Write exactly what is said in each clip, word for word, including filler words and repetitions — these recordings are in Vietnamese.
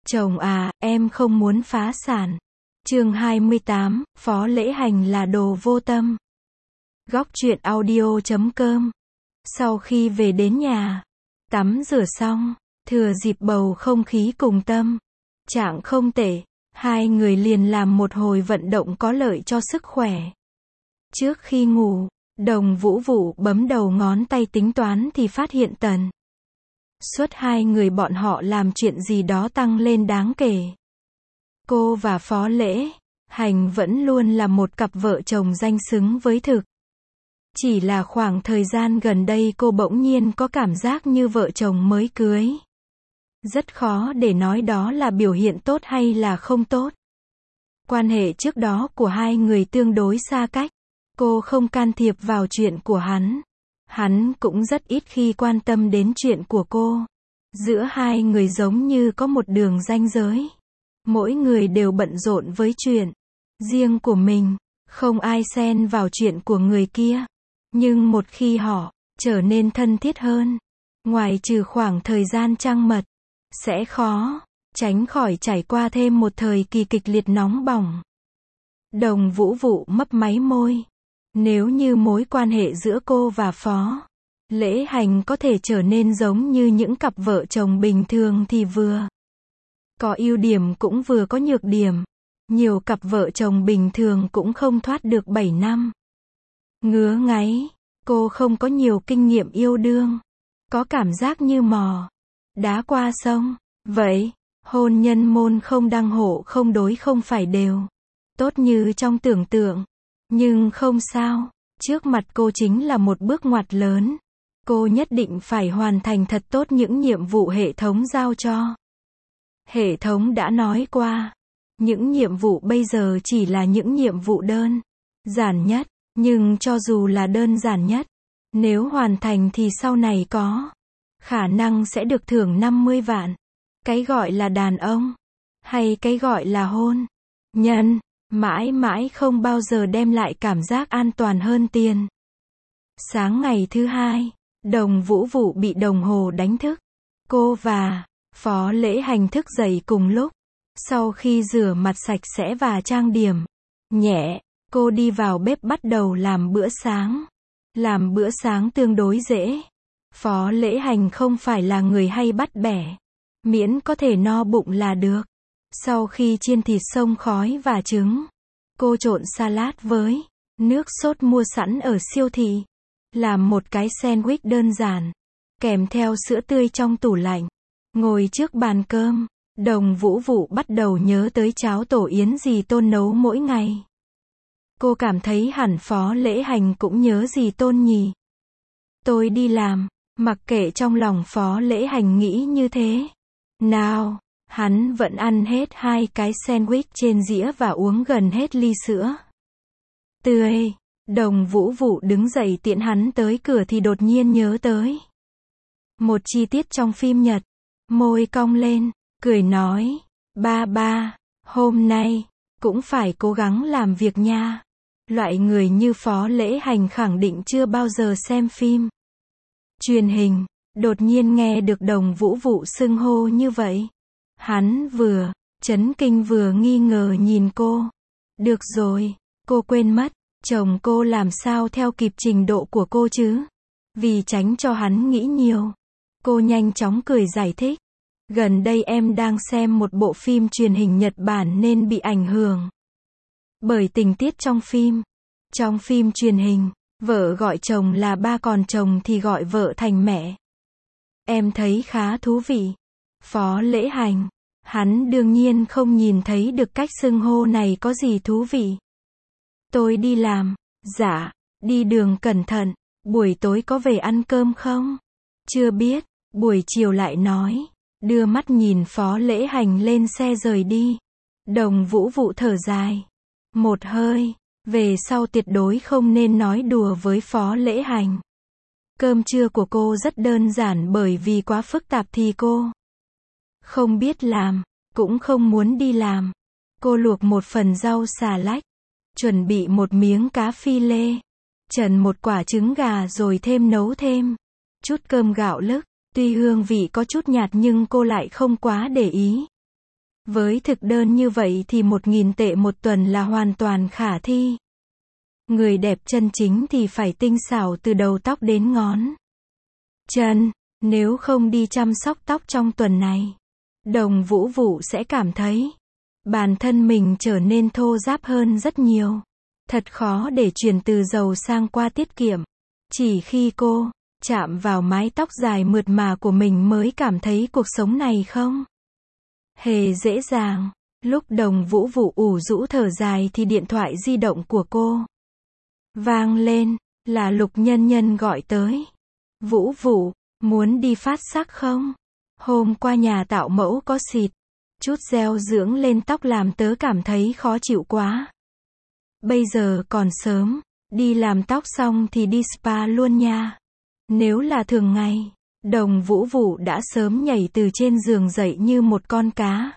Chồng à, em không muốn phá sản. Chương hai mươi tám, Phó Lễ Hành là đồ vô tâm. Góc truyện audio chấm com. Sau khi về đến nhà, tắm rửa xong, thừa dịp bầu không khí cùng tâm trạng không tệ, hai người liền làm một hồi vận động có lợi cho sức khỏe. Trước khi ngủ, Đồng Vũ Vũ bấm đầu ngón tay tính toán thì phát hiện tần suất hai người bọn họ làm chuyện gì đó tăng lên đáng kể. Cô và Phó Lễ Hành vẫn luôn là một cặp vợ chồng danh xứng với thực. Chỉ là khoảng thời gian gần đây cô bỗng nhiên có cảm giác như vợ chồng mới cưới. Rất khó để nói đó là biểu hiện tốt hay là không tốt. Quan hệ trước đó của hai người tương đối xa cách. Cô không can thiệp vào chuyện của hắn. Hắn cũng rất ít khi quan tâm đến chuyện của cô. Giữa hai người giống như có một đường ranh giới. Mỗi người đều bận rộn với chuyện riêng của mình, không ai xen vào chuyện của người kia. Nhưng một khi họ trở nên thân thiết hơn, ngoài trừ khoảng thời gian trăng mật, sẽ khó tránh khỏi trải qua thêm một thời kỳ kịch liệt nóng bỏng. Đồng Vũ Vũ mấp máy môi. Nếu như mối quan hệ giữa cô và Phó Lễ Hành có thể trở nên giống như những cặp vợ chồng bình thường thì vừa có ưu điểm cũng vừa có nhược điểm. Nhiều cặp vợ chồng bình thường cũng không thoát được bảy năm. Ngứa ngáy, cô không có nhiều kinh nghiệm yêu đương. Có cảm giác như mò đá qua sông. Vậy, hôn nhân môn không đăng hộ không đối không phải đều tốt như trong tưởng tượng. Nhưng không sao, trước mặt cô chính là một bước ngoặt lớn. Cô nhất định phải hoàn thành thật tốt những nhiệm vụ hệ thống giao cho. Hệ thống đã nói qua, những nhiệm vụ bây giờ chỉ là những nhiệm vụ đơn giản nhất, nhưng cho dù là đơn giản nhất, nếu hoàn thành thì sau này có khả năng sẽ được thưởng năm mươi vạn. Cái gọi là đàn ông, hay cái gọi là hôn nhân, mãi mãi không bao giờ đem lại cảm giác an toàn hơn tiền. Sáng ngày thứ hai, Đồng Vũ Vũ bị đồng hồ đánh thức. Cô và Phó Lễ Hành thức dậy cùng lúc. Sau khi rửa mặt sạch sẽ và trang điểm nhẹ, cô đi vào bếp bắt đầu làm bữa sáng. Làm bữa sáng tương đối dễ. Phó Lễ Hành không phải là người hay bắt bẻ. Miễn có thể no bụng là được. Sau khi chiên thịt xông khói và trứng, cô trộn salad với nước sốt mua sẵn ở siêu thị. Làm một cái sandwich đơn giản, kèm theo sữa tươi trong tủ lạnh. Ngồi trước bàn cơm, Đồng Vũ Vũ bắt đầu nhớ tới cháo tổ yến dì Tôn nấu mỗi ngày. Cô cảm thấy hẳn Phó Lễ Hành cũng nhớ dì Tôn nhỉ. Tôi đi làm, mặc kệ trong lòng Phó Lễ Hành nghĩ như thế nào, hắn vẫn ăn hết hai cái sandwich trên dĩa và uống gần hết ly sữa tươi. Đồng Vũ Vũ đứng dậy tiễn hắn tới cửa thì đột nhiên nhớ tới một chi tiết trong phim Nhật. Môi cong lên, cười nói, ba ba, hôm nay cũng phải cố gắng làm việc nha. Loại người như Phó Lễ Hành khẳng định chưa bao giờ xem phim truyền hình. Đột nhiên nghe được Đồng Vũ Vũ xưng hô như vậy, hắn vừa chấn kinh vừa nghi ngờ nhìn cô. Được rồi, cô quên mất, chồng cô làm sao theo kịp trình độ của cô chứ? Vì tránh cho hắn nghĩ nhiều, cô nhanh chóng cười giải thích. Gần đây em đang xem một bộ phim truyền hình Nhật Bản nên bị ảnh hưởng bởi tình tiết trong phim. Trong phim truyền hình, vợ gọi chồng là ba còn chồng thì gọi vợ thành mẹ. Em thấy khá thú vị. Phó Lễ Hành, hắn đương nhiên không nhìn thấy được cách xưng hô này có gì thú vị. Tôi đi làm. Dạ, đi đường cẩn thận. Buổi tối có về ăn cơm không? Chưa biết. Buổi chiều lại nói. Đưa mắt nhìn Phó Lễ Hành lên xe rời đi. Đồng Vũ Vũ thở dài một hơi. Về sau tuyệt đối không nên nói đùa với Phó Lễ Hành. Cơm trưa của cô rất đơn giản bởi vì quá phức tạp thì cô không biết làm, cũng không muốn đi làm. Cô luộc một phần rau xà lách, chuẩn bị một miếng cá phi lê, trần một quả trứng gà rồi thêm nấu thêm chút cơm gạo lứt. Tuy hương vị có chút nhạt nhưng cô lại không quá để ý. Với thực đơn như vậy thì một nghìn tệ một tuần là hoàn toàn khả thi. Người đẹp chân chính thì phải tinh xảo từ đầu tóc đến ngón chân. Nếu không đi chăm sóc tóc trong tuần này, Đồng Vũ Vụ sẽ cảm thấy bản thân mình trở nên thô ráp hơn rất nhiều. Thật khó để chuyển từ giàu sang qua tiết kiệm. Chỉ khi cô chạm vào mái tóc dài mượt mà của mình mới cảm thấy cuộc sống này không hề dễ dàng. Lúc Đồng Vũ Vụ ủ rũ thở dài thì điện thoại di động của cô vang lên, là Lục Nhân Nhân gọi tới. Vũ Vụ, muốn đi phát sắc không? Hôm qua nhà tạo mẫu có xịt chút gel dưỡng lên tóc làm tớ cảm thấy khó chịu quá. Bây giờ còn sớm, đi làm tóc xong thì đi spa luôn nha. Nếu là thường ngày, Đồng Vũ Vụ đã sớm nhảy từ trên giường dậy như một con cá.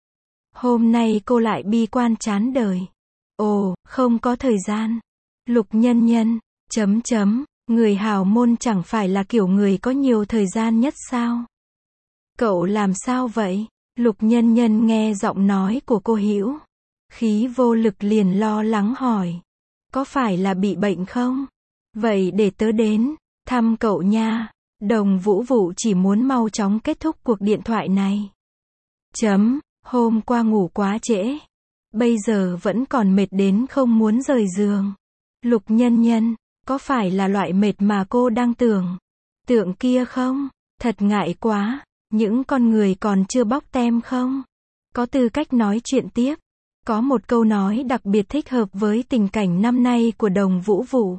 Hôm nay cô lại bi quan chán đời. Ồ, không có thời gian. Lục Nhân Nhân, chấm chấm, người hào môn chẳng phải là kiểu người có nhiều thời gian nhất sao? Cậu làm sao vậy? Lục Nhân Nhân nghe giọng nói của cô Hữu khí vô lực liền lo lắng hỏi. Có phải là bị bệnh không? Vậy để tớ đến thăm cậu nha. Đồng Vũ Vụ chỉ muốn mau chóng kết thúc cuộc điện thoại này. Chấm, hôm qua ngủ quá trễ. Bây giờ vẫn còn mệt đến không muốn rời giường. Lục Nhân Nhân, có phải là loại mệt mà cô đang tưởng tượng kia không? Thật ngại quá, những con người còn chưa bóc tem không? Có tư cách nói chuyện tiếp. Có một câu nói đặc biệt thích hợp với tình cảnh năm nay của Đồng Vũ Vụ.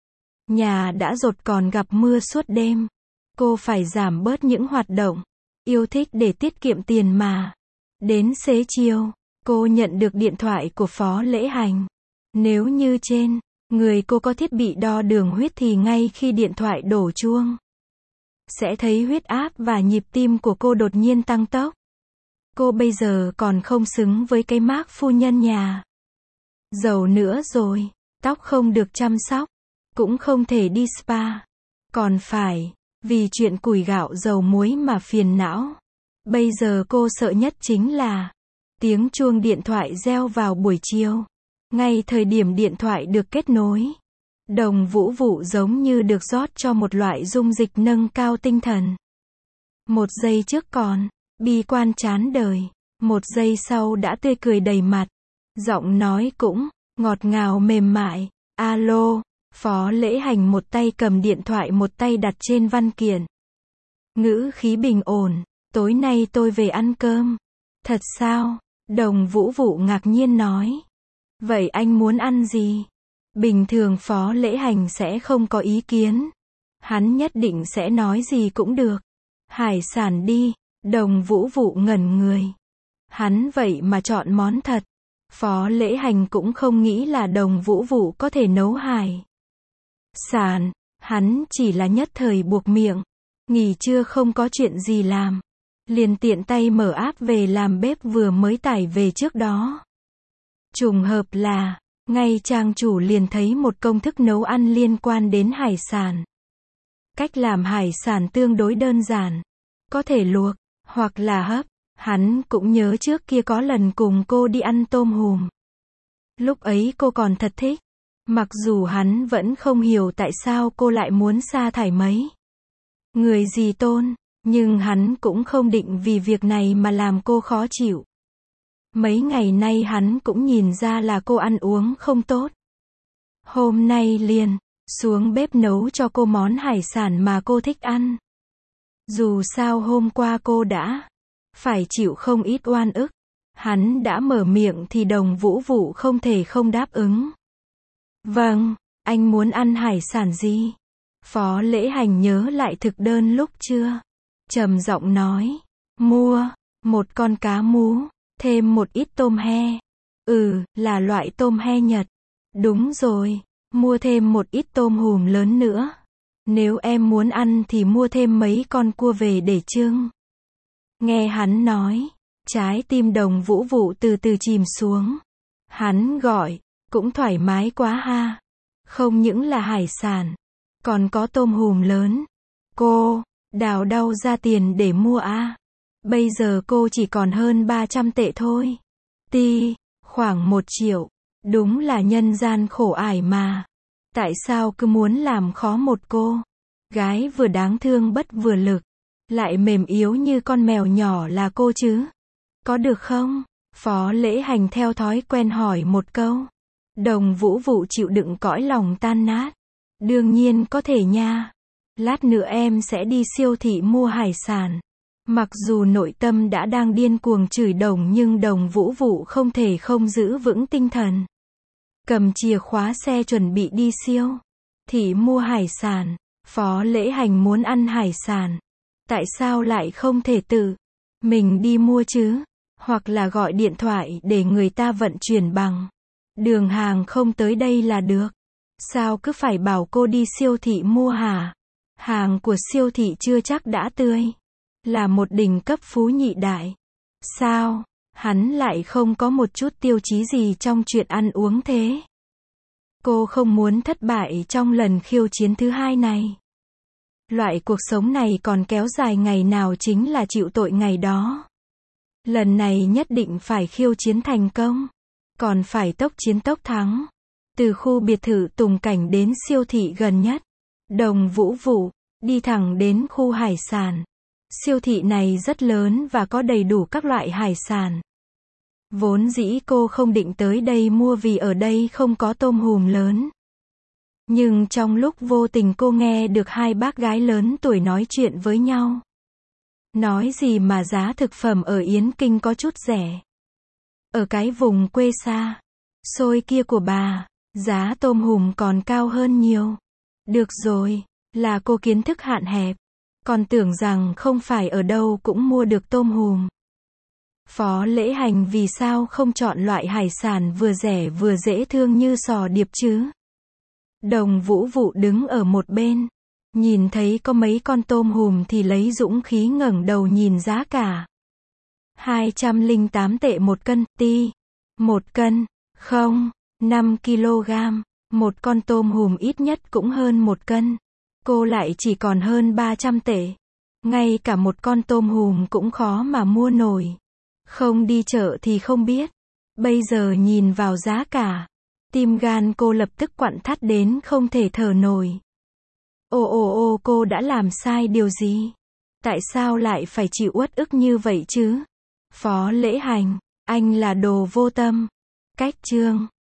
Nhà đã dột còn gặp mưa suốt đêm. Cô phải giảm bớt những hoạt động yêu thích để tiết kiệm tiền mà. Đến xế chiều, cô nhận được điện thoại của Phó Lễ Hành. Nếu như trên người cô có thiết bị đo đường huyết thì ngay khi điện thoại đổ chuông, sẽ thấy huyết áp và nhịp tim của cô đột nhiên tăng tốc. Cô bây giờ còn không xứng với cái mác phu nhân nhà giàu nữa rồi. Tóc không được chăm sóc, cũng không thể đi spa, còn phải vì chuyện củi gạo dầu muối mà phiền não. Bây giờ cô sợ nhất chính là tiếng chuông điện thoại reo vào buổi chiều. Ngay thời điểm điện thoại được kết nối, Đồng Vũ Vụ giống như được rót cho một loại dung dịch nâng cao tinh thần. Một giây trước còn bi quan chán đời, một giây sau đã tươi cười đầy mặt. Giọng nói cũng ngọt ngào mềm mại. Alo, Phó Lễ Hành một tay cầm điện thoại một tay đặt trên văn kiện. Ngữ khí bình ổn, tối nay tôi về ăn cơm. Thật sao? Đồng Vũ Vụ ngạc nhiên nói. Vậy anh muốn ăn gì? Bình thường Phó Lễ Hành sẽ không có ý kiến. Hắn nhất định sẽ nói gì cũng được. Hải sản đi. Đồng Vũ Vụ ngẩn người. Hắn vậy mà chọn món thật. Phó Lễ Hành cũng không nghĩ là Đồng Vũ Vụ có thể nấu hải sản. Hắn chỉ là nhất thời buộc miệng. Nghỉ trưa không có chuyện gì làm, liền tiện tay mở app về làm bếp vừa mới tải về trước đó. Trùng hợp là, ngay trang chủ liền thấy một công thức nấu ăn liên quan đến hải sản. Cách làm hải sản tương đối đơn giản. Có thể luộc, hoặc là hấp. Hắn cũng nhớ trước kia có lần cùng cô đi ăn tôm hùm. Lúc ấy cô còn thật thích. Mặc dù hắn vẫn không hiểu tại sao cô lại muốn sa thải mấy người dì Tôn, nhưng hắn cũng không định vì việc này mà làm cô khó chịu. Mấy ngày nay hắn cũng nhìn ra là cô ăn uống không tốt. Hôm nay liền xuống bếp nấu cho cô món hải sản mà cô thích ăn. Dù sao hôm qua cô đã phải chịu không ít oan ức. Hắn đã mở miệng thì Đồng Vũ Vụ không thể không đáp ứng. Vâng, anh muốn ăn hải sản gì? Phó Lễ Hành nhớ lại thực đơn lúc trưa, trầm giọng nói. Mua một con cá mú, thêm một ít tôm he. Ừ, là loại tôm he Nhật. Đúng rồi, mua thêm một ít tôm hùm lớn nữa. Nếu em muốn ăn thì mua thêm mấy con cua về để trưng. Nghe hắn nói, trái tim Đồng Vũ Vụ từ từ chìm xuống. Hắn gọi, cũng thoải mái quá ha. Không những là hải sản, còn có tôm hùm lớn. Cô, đào đâu ra tiền để mua à? Bây giờ cô chỉ còn hơn ba trăm tệ thôi. Ti, khoảng một triệu. Đúng là nhân gian khổ ải mà. Tại sao cứ muốn làm khó một cô gái vừa đáng thương bất vừa lực, lại mềm yếu như con mèo nhỏ là cô chứ? Có được không? Phó Lễ Hành theo thói quen hỏi một câu. Đồng Vũ Vụ chịu đựng cõi lòng tan nát. Đương nhiên có thể nha. Lát nữa em sẽ đi siêu thị mua hải sản. Mặc dù nội tâm đã đang điên cuồng chửi Đồng nhưng Đồng Vũ Vụ không thể không giữ vững tinh thần. Cầm chìa khóa xe chuẩn bị đi siêu thị mua hải sản. Phó Lễ Hành muốn ăn hải sản. Tại sao lại không thể tự mình đi mua chứ? Hoặc là gọi điện thoại để người ta vận chuyển bằng đường hàng không tới đây là được. Sao cứ phải bảo cô đi siêu thị mua hả? Hàng của siêu thị chưa chắc đã tươi. Là một đỉnh cấp phú nhị đại. Sao? Hắn lại không có một chút tiêu chí gì trong chuyện ăn uống thế. Cô không muốn thất bại trong lần khiêu chiến thứ hai này. Loại cuộc sống này còn kéo dài ngày nào chính là chịu tội ngày đó. Lần này nhất định phải khiêu chiến thành công. Còn phải tốc chiến tốc thắng. Từ khu biệt thự Tùng Cảnh đến siêu thị gần nhất. Đồng Vũ Vụ, đi thẳng đến khu hải sản. Siêu thị này rất lớn và có đầy đủ các loại hải sản. Vốn dĩ cô không định tới đây mua vì ở đây không có tôm hùm lớn. Nhưng trong lúc vô tình cô nghe được hai bác gái lớn tuổi nói chuyện với nhau. Nói gì mà giá thực phẩm ở Yến Kinh có chút rẻ. Ở cái vùng quê xa xôi kia của bà, giá tôm hùm còn cao hơn nhiều. Được rồi, là cô kiến thức hạn hẹp. Còn tưởng rằng không phải ở đâu cũng mua được tôm hùm. Phó Lễ Hành vì sao không chọn loại hải sản vừa rẻ vừa dễ thương như sò điệp chứ? Đồng Vũ Vụ đứng ở một bên. Nhìn thấy có mấy con tôm hùm thì lấy dũng khí ngẩng đầu nhìn giá cả. hai trăm lẻ tám tệ một cân, ti. Một cân, không, năm ki lô gam. Một con tôm hùm ít nhất cũng hơn một cân. Cô lại chỉ còn hơn ba trăm tệ. Ngay cả một con tôm hùm cũng khó mà mua nổi. Không đi chợ thì không biết. Bây giờ nhìn vào giá cả, tim gan cô lập tức quặn thắt đến không thể thở nổi. Ồ ồ ồ, cô đã làm sai điều gì? Tại sao lại phải chịu uất ức như vậy chứ? Phó Lễ Hành, anh là đồ vô tâm. Cách chương